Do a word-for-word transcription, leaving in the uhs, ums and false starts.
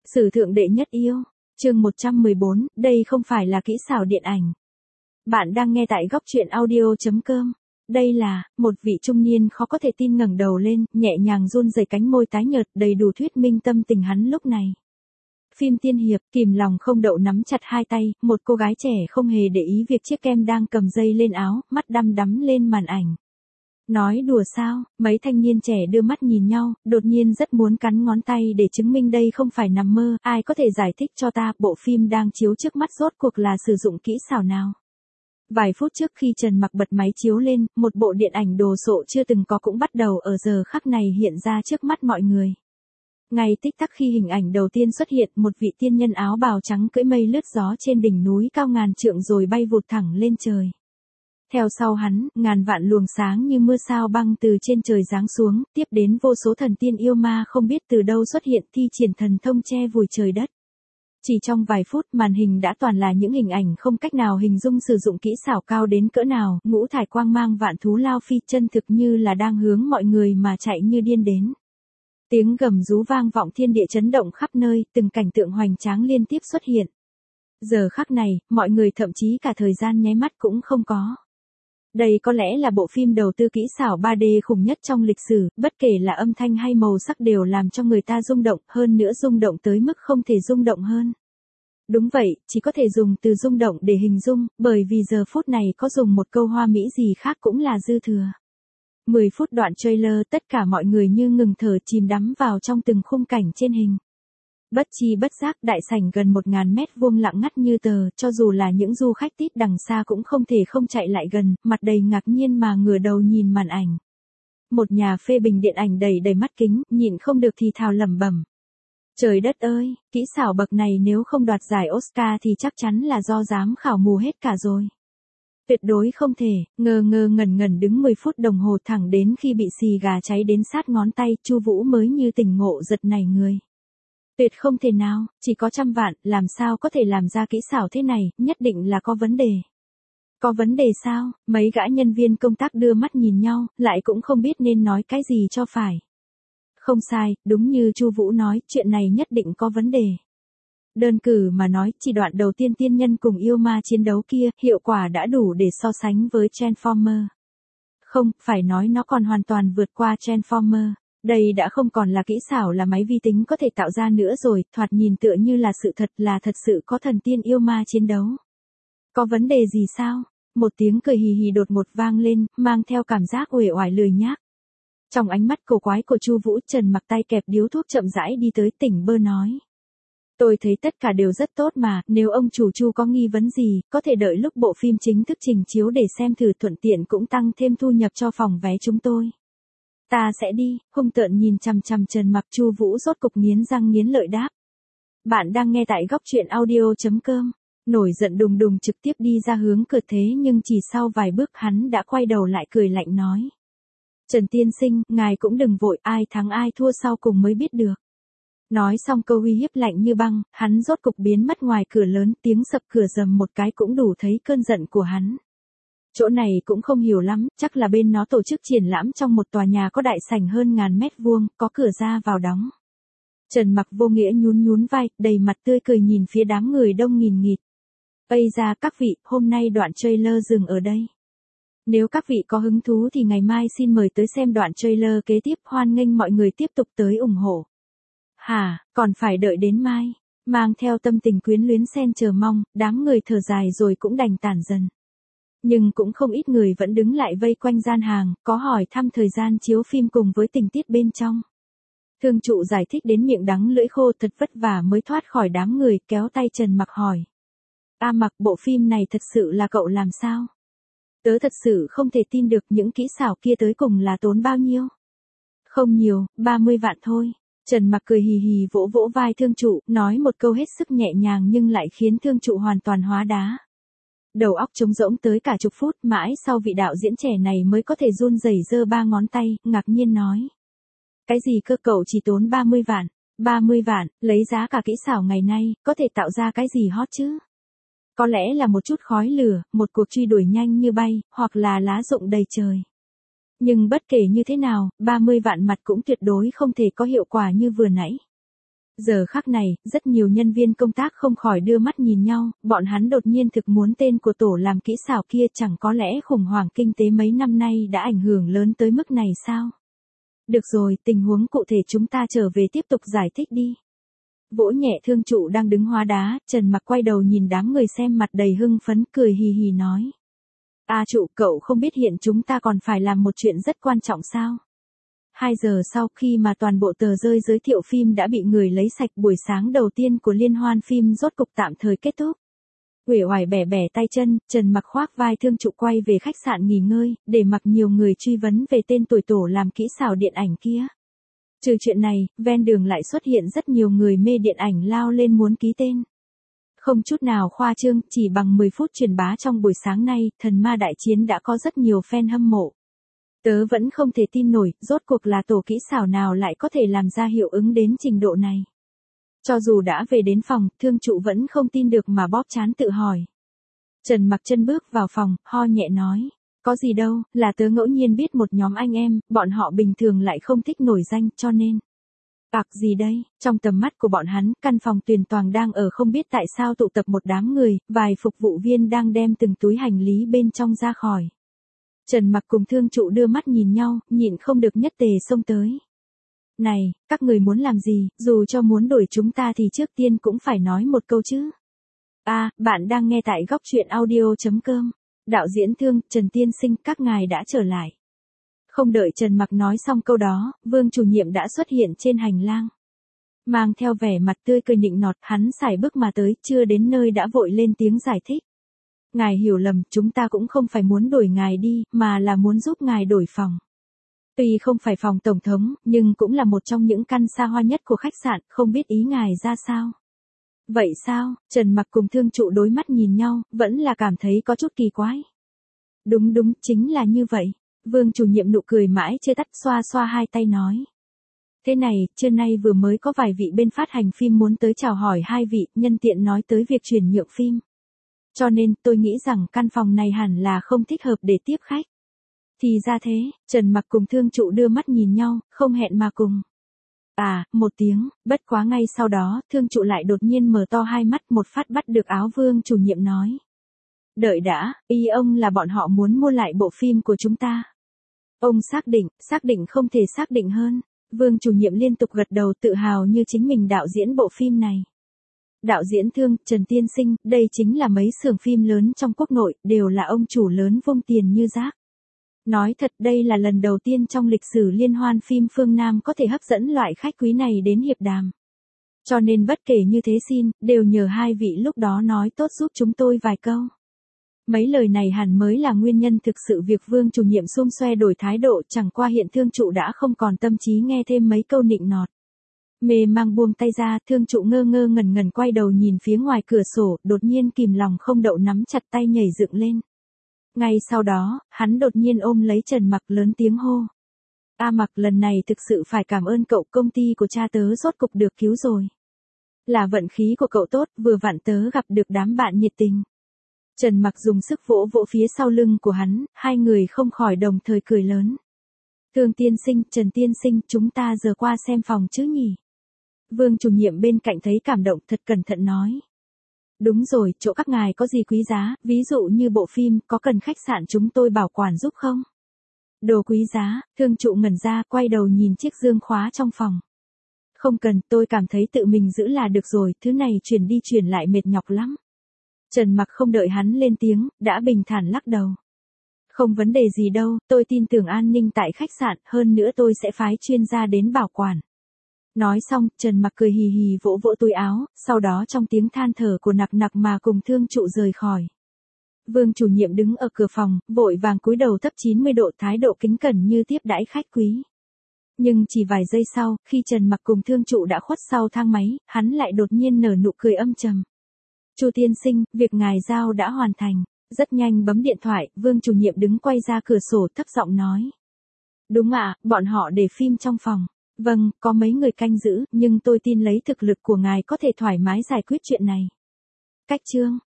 Sử thượng đệ nhất yêu, chương một trăm mười bốn, đây không phải là kỹ xảo điện ảnh. Bạn đang nghe tại góc truyện audio chấm com. Đây là, một vị trung niên khó có thể tin ngẩng đầu lên, nhẹ nhàng run rẩy cánh môi tái nhợt đầy đủ thuyết minh tâm tình hắn lúc này. Phim tiên hiệp, kìm lòng không đậu nắm chặt hai tay, một cô gái trẻ không hề để ý việc chiếc kem đang cầm dây lên áo, mắt đăm đắm lên màn ảnh. Nói đùa sao, mấy thanh niên trẻ đưa mắt nhìn nhau, đột nhiên rất muốn cắn ngón tay để chứng minh đây không phải nằm mơ, ai có thể giải thích cho ta, bộ phim đang chiếu trước mắt rốt cuộc là sử dụng kỹ xảo nào. Vài phút trước khi Trần Mặc bật máy chiếu lên, một bộ điện ảnh đồ sộ chưa từng có cũng bắt đầu ở giờ khắc này hiện ra trước mắt mọi người. Ngay tích tắc khi hình ảnh đầu tiên xuất hiện, một vị tiên nhân áo bào trắng cưỡi mây lướt gió trên đỉnh núi cao ngàn trượng rồi bay vụt thẳng lên trời. Theo sau hắn, ngàn vạn luồng sáng như mưa sao băng từ trên trời giáng xuống, tiếp đến vô số thần tiên yêu ma không biết từ đâu xuất hiện thi triển thần thông che vùi trời đất. Chỉ trong vài phút màn hình đã toàn là những hình ảnh không cách nào hình dung sử dụng kỹ xảo cao đến cỡ nào, ngũ thải quang mang vạn thú lao phi chân thực như là đang hướng mọi người mà chạy như điên đến. Tiếng gầm rú vang vọng thiên địa chấn động khắp nơi, từng cảnh tượng hoành tráng liên tiếp xuất hiện. Giờ khắc này, mọi người thậm chí cả thời gian nháy mắt cũng không có. Đây có lẽ là bộ phim đầu tư kỹ xảo ba D khủng nhất trong lịch sử, bất kể là âm thanh hay màu sắc đều làm cho người ta rung động, hơn nữa rung động tới mức không thể rung động hơn. Đúng vậy, chỉ có thể dùng từ rung động để hình dung, bởi vì giờ phút này có dùng một câu hoa mỹ gì khác cũng là dư thừa. mười phút đoạn trailer, tất cả mọi người như ngừng thở chìm đắm vào trong từng khung cảnh trên hình. Bất chi bất giác đại sảnh gần một ngàn mét vuông lặng ngắt như tờ, cho dù là những du khách tít đằng xa cũng không thể không chạy lại gần, mặt đầy ngạc nhiên mà ngửa đầu nhìn màn ảnh. Một nhà phê bình điện ảnh đầy đầy mắt kính, nhịn không được thì thào lẩm bẩm. Trời đất ơi, kỹ xảo bậc này nếu không đoạt giải Oscar thì chắc chắn là do giám khảo mù hết cả rồi. Tuyệt đối không thể, ngơ ngơ ngẩn ngẩn đứng mười phút đồng hồ thẳng đến khi bị xì gà cháy đến sát ngón tay, Chu Vũ mới như tỉnh ngộ giật nảy người. Tuyệt không thể nào, chỉ có trăm vạn, làm sao có thể làm ra kỹ xảo thế này, nhất định là có vấn đề. Có vấn đề sao? Mấy gã nhân viên công tác đưa mắt nhìn nhau, lại cũng không biết nên nói cái gì cho phải. Không sai, đúng như Chu Vũ nói, chuyện này nhất định có vấn đề. Đơn cử mà nói, chỉ đoạn đầu tiên tiên nhân cùng yêu ma chiến đấu kia, hiệu quả đã đủ để so sánh với Transformer. Không, phải nói nó còn hoàn toàn vượt qua Transformer. Đây đã không còn là kỹ xảo là máy vi tính có thể tạo ra nữa rồi, thoạt nhìn tựa như là sự thật, là thật sự có thần tiên yêu ma chiến đấu. Có vấn đề gì sao? Một tiếng cười hì hì đột ngột vang lên, mang theo cảm giác uể oải lười nhác. Trong ánh mắt cổ quái của Chu Vũ, Trần Mặc tay kẹp điếu thuốc chậm rãi đi tới, tỉnh bơ nói. Tôi thấy tất cả đều rất tốt mà, nếu ông chủ Chu có nghi vấn gì, có thể đợi lúc bộ phim chính thức trình chiếu để xem thử, thuận tiện cũng tăng thêm thu nhập cho phòng vé chúng tôi. Ta sẽ đi, hung tợn nhìn chằm chằm Trần Mặc, Chu Vũ rốt cục nghiến răng nghiến lợi đáp. Bạn đang nghe tại góc truyện audio chấm com. Nổi giận đùng đùng trực tiếp đi ra hướng cửa, thế nhưng chỉ sau vài bước hắn đã quay đầu lại cười lạnh nói. Trần tiên sinh, ngài cũng đừng vội, ai thắng ai thua sau cùng mới biết được. Nói xong câu uy hiếp lạnh như băng, hắn rốt cục biến mất ngoài cửa lớn, tiếng sập cửa rầm một cái cũng đủ thấy cơn giận của hắn. Chỗ này cũng không hiểu lắm, chắc là bên nó tổ chức triển lãm trong một tòa nhà có đại sảnh hơn ngàn mét vuông, có cửa ra vào đóng. Trần Mặc vô nghĩa nhún nhún vai, đầy mặt tươi cười nhìn phía đám người đông nghìn nghịt. Ây ra các vị, hôm nay đoạn trailer dừng ở đây. Nếu các vị có hứng thú thì ngày mai xin mời tới xem đoạn trailer kế tiếp, hoan nghênh mọi người tiếp tục tới ủng hộ. Hả, còn phải đợi đến mai? Mang theo tâm tình quyến luyến xen chờ mong, đám người thở dài rồi cũng đành tản dần. Nhưng cũng không ít người vẫn đứng lại vây quanh gian hàng, có hỏi thăm thời gian chiếu phim cùng với tình tiết bên trong. Thương trụ giải thích đến miệng đắng lưỡi khô, thật vất vả mới thoát khỏi đám người, kéo tay Trần Mặc hỏi. A Mặc, bộ phim này thật sự là cậu làm sao? Tớ thật sự không thể tin được những kỹ xảo kia tới cùng là tốn bao nhiêu? Không nhiều, ba mươi vạn thôi. Trần Mặc cười hì hì vỗ vỗ vai thương trụ, nói một câu hết sức nhẹ nhàng nhưng lại khiến thương trụ hoàn toàn hóa đá. Đầu óc trống rỗng tới cả chục phút, mãi sau vị đạo diễn trẻ này mới có thể run rẩy giơ ba ngón tay, ngạc nhiên nói. Cái gì cơ, cậu chỉ tốn ba mươi vạn? ba mươi vạn, lấy giá cả kỹ xảo ngày nay, có thể tạo ra cái gì hot chứ? Có lẽ là một chút khói lửa, một cuộc truy đuổi nhanh như bay, hoặc là lá rụng đầy trời. Nhưng bất kể như thế nào, ba mươi vạn mặt cũng tuyệt đối không thể có hiệu quả như vừa nãy. Giờ khắc này, rất nhiều nhân viên công tác không khỏi đưa mắt nhìn nhau, bọn hắn đột nhiên thực muốn tên của tổ làm kỹ xảo kia, chẳng có lẽ khủng hoảng kinh tế mấy năm nay đã ảnh hưởng lớn tới mức này sao? Được rồi, tình huống cụ thể chúng ta trở về tiếp tục giải thích đi. Vỗ nhẹ thương trụ đang đứng hóa đá, Trần Mặc quay đầu nhìn đám người xem mặt đầy hưng phấn, cười hì hì nói. A trụ, cậu không biết hiện chúng ta còn phải làm một chuyện rất quan trọng sao? Hai giờ sau khi mà toàn bộ tờ rơi giới thiệu phim đã bị người lấy sạch, buổi sáng đầu tiên của liên hoan phim rốt cục tạm thời kết thúc. Uể oải bẻ bẻ tay chân, Trần Mặc khoác vai thương trụ quay về khách sạn nghỉ ngơi, để mặc nhiều người truy vấn về tên tuổi tổ làm kỹ xảo điện ảnh kia. Trừ chuyện này, ven đường lại xuất hiện rất nhiều người mê điện ảnh lao lên muốn ký tên. Không chút nào khoa trương, chỉ bằng mười phút truyền bá trong buổi sáng nay, Thần Ma Đại Chiến đã có rất nhiều fan hâm mộ. Tớ vẫn không thể tin nổi, rốt cuộc là tổ kỹ xảo nào lại có thể làm ra hiệu ứng đến trình độ này. Cho dù đã về đến phòng, thương trụ vẫn không tin được mà bóp trán tự hỏi. Trần Mặc chân bước vào phòng, ho nhẹ nói. Có gì đâu, là tớ ngẫu nhiên biết một nhóm anh em, bọn họ bình thường lại không thích nổi danh, cho nên. Bạc gì đây, trong tầm mắt của bọn hắn, căn phòng tuyển toàn đang ở không biết tại sao tụ tập một đám người, vài phục vụ viên đang đem từng túi hành lý bên trong ra khỏi. Trần Mặc cùng thương trụ đưa mắt nhìn nhau, nhịn không được nhất tề xông tới. Này, các người muốn làm gì, dù cho muốn đuổi chúng ta thì trước tiên cũng phải nói một câu chứ. À, bạn đang nghe tại góc truyện audio chấm com. Đạo diễn Thương, Trần Tiên Sinh, các ngài đã trở lại. Không đợi Trần Mặc nói xong câu đó, Vương chủ nhiệm đã xuất hiện trên hành lang. Mang theo vẻ mặt tươi cười nịnh nọt, hắn sải bước mà tới, chưa đến nơi đã vội lên tiếng giải thích. Ngài hiểu lầm, chúng ta cũng không phải muốn đuổi ngài đi, mà là muốn giúp ngài đổi phòng. Tuy không phải phòng tổng thống, nhưng cũng là một trong những căn xa hoa nhất của khách sạn, không biết ý ngài ra sao. Vậy sao, Trần Mặc cùng thương trụ đối mắt nhìn nhau, vẫn là cảm thấy có chút kỳ quái. Đúng đúng, chính là như vậy. Vương chủ nhiệm nụ cười mãi chưa tắt, xoa xoa hai tay nói. Thế này, trưa nay vừa mới có vài vị bên phát hành phim muốn tới chào hỏi hai vị, nhân tiện nói tới việc chuyển nhượng phim. Cho nên, tôi nghĩ rằng căn phòng này hẳn là không thích hợp để tiếp khách. Thì ra thế, Trần Mặc cùng thương trụ đưa mắt nhìn nhau, không hẹn mà cùng. À, một tiếng, bất quá ngay sau đó, thương trụ lại đột nhiên mở to hai mắt, một phát bắt được áo Vương chủ nhiệm nói. Đợi đã, ý ông là bọn họ muốn mua lại bộ phim của chúng ta. Ông xác định, xác định không thể xác định hơn. Vương chủ nhiệm liên tục gật đầu tự hào như chính mình đạo diễn bộ phim này. Đạo diễn Thương, Trần Tiên Sinh, đây chính là mấy xưởng phim lớn trong quốc nội, đều là ông chủ lớn vung tiền như rác. Nói thật đây là lần đầu tiên trong lịch sử liên hoan phim phương Nam có thể hấp dẫn loại khách quý này đến hiệp đàm. Cho nên bất kể như thế xin, đều nhờ hai vị lúc đó nói tốt giúp chúng tôi vài câu. Mấy lời này hẳn mới là nguyên nhân thực sự việc Vương chủ nhiệm xum xoe đổi thái độ, chẳng qua hiện thương trụ đã không còn tâm trí nghe thêm mấy câu nịnh nọt. Mê mang buông tay ra, thương trụ ngơ ngơ ngẩn ngẩn quay đầu nhìn phía ngoài cửa sổ, đột nhiên kìm lòng không đậu nắm chặt tay nhảy dựng lên. Ngay sau đó, hắn đột nhiên ôm lấy Trần Mặc lớn tiếng hô. A Mặc, lần này thực sự phải cảm ơn cậu, công ty của cha tớ rốt cục được cứu rồi. Là vận khí của cậu tốt, vừa vặn tớ gặp được đám bạn nhiệt tình. Trần Mặc dùng sức vỗ vỗ phía sau lưng của hắn, hai người không khỏi đồng thời cười lớn. Thương tiên sinh, Trần Tiên Sinh, chúng ta giờ qua xem phòng chứ nhỉ? Vương chủ nhiệm bên cạnh thấy cảm động thật cẩn thận nói. Đúng rồi, chỗ các ngài có gì quý giá, ví dụ như bộ phim, có cần khách sạn chúng tôi bảo quản giúp không? Đồ quý giá, thương trụ ngẩn ra, quay đầu nhìn chiếc dương khóa trong phòng. Không cần, tôi cảm thấy tự mình giữ là được rồi, thứ này chuyển đi chuyển lại mệt nhọc lắm. Trần Mặc không đợi hắn lên tiếng, đã bình thản lắc đầu. Không vấn đề gì đâu, tôi tin tưởng an ninh tại khách sạn, hơn nữa tôi sẽ phái chuyên gia đến bảo quản. Nói xong, Trần Mặc cười hì hì vỗ vỗ túi áo, sau đó trong tiếng than thở của nặc nặc mà cùng thương trụ rời khỏi. Vương chủ nhiệm đứng ở cửa phòng, vội vàng cúi đầu thấp chín mươi độ, thái độ kính cẩn như tiếp đãi khách quý. Nhưng chỉ vài giây sau, khi Trần Mặc cùng thương trụ đã khuất sau thang máy, hắn lại đột nhiên nở nụ cười âm trầm. Chu tiên sinh, việc ngài giao đã hoàn thành. Rất nhanh bấm điện thoại, Vương chủ nhiệm đứng quay ra cửa sổ thấp giọng nói. Đúng ạ, bọn họ để phim trong phòng. Vâng, có mấy người canh giữ, nhưng tôi tin lấy thực lực của ngài có thể thoải mái giải quyết chuyện này. Cách chương.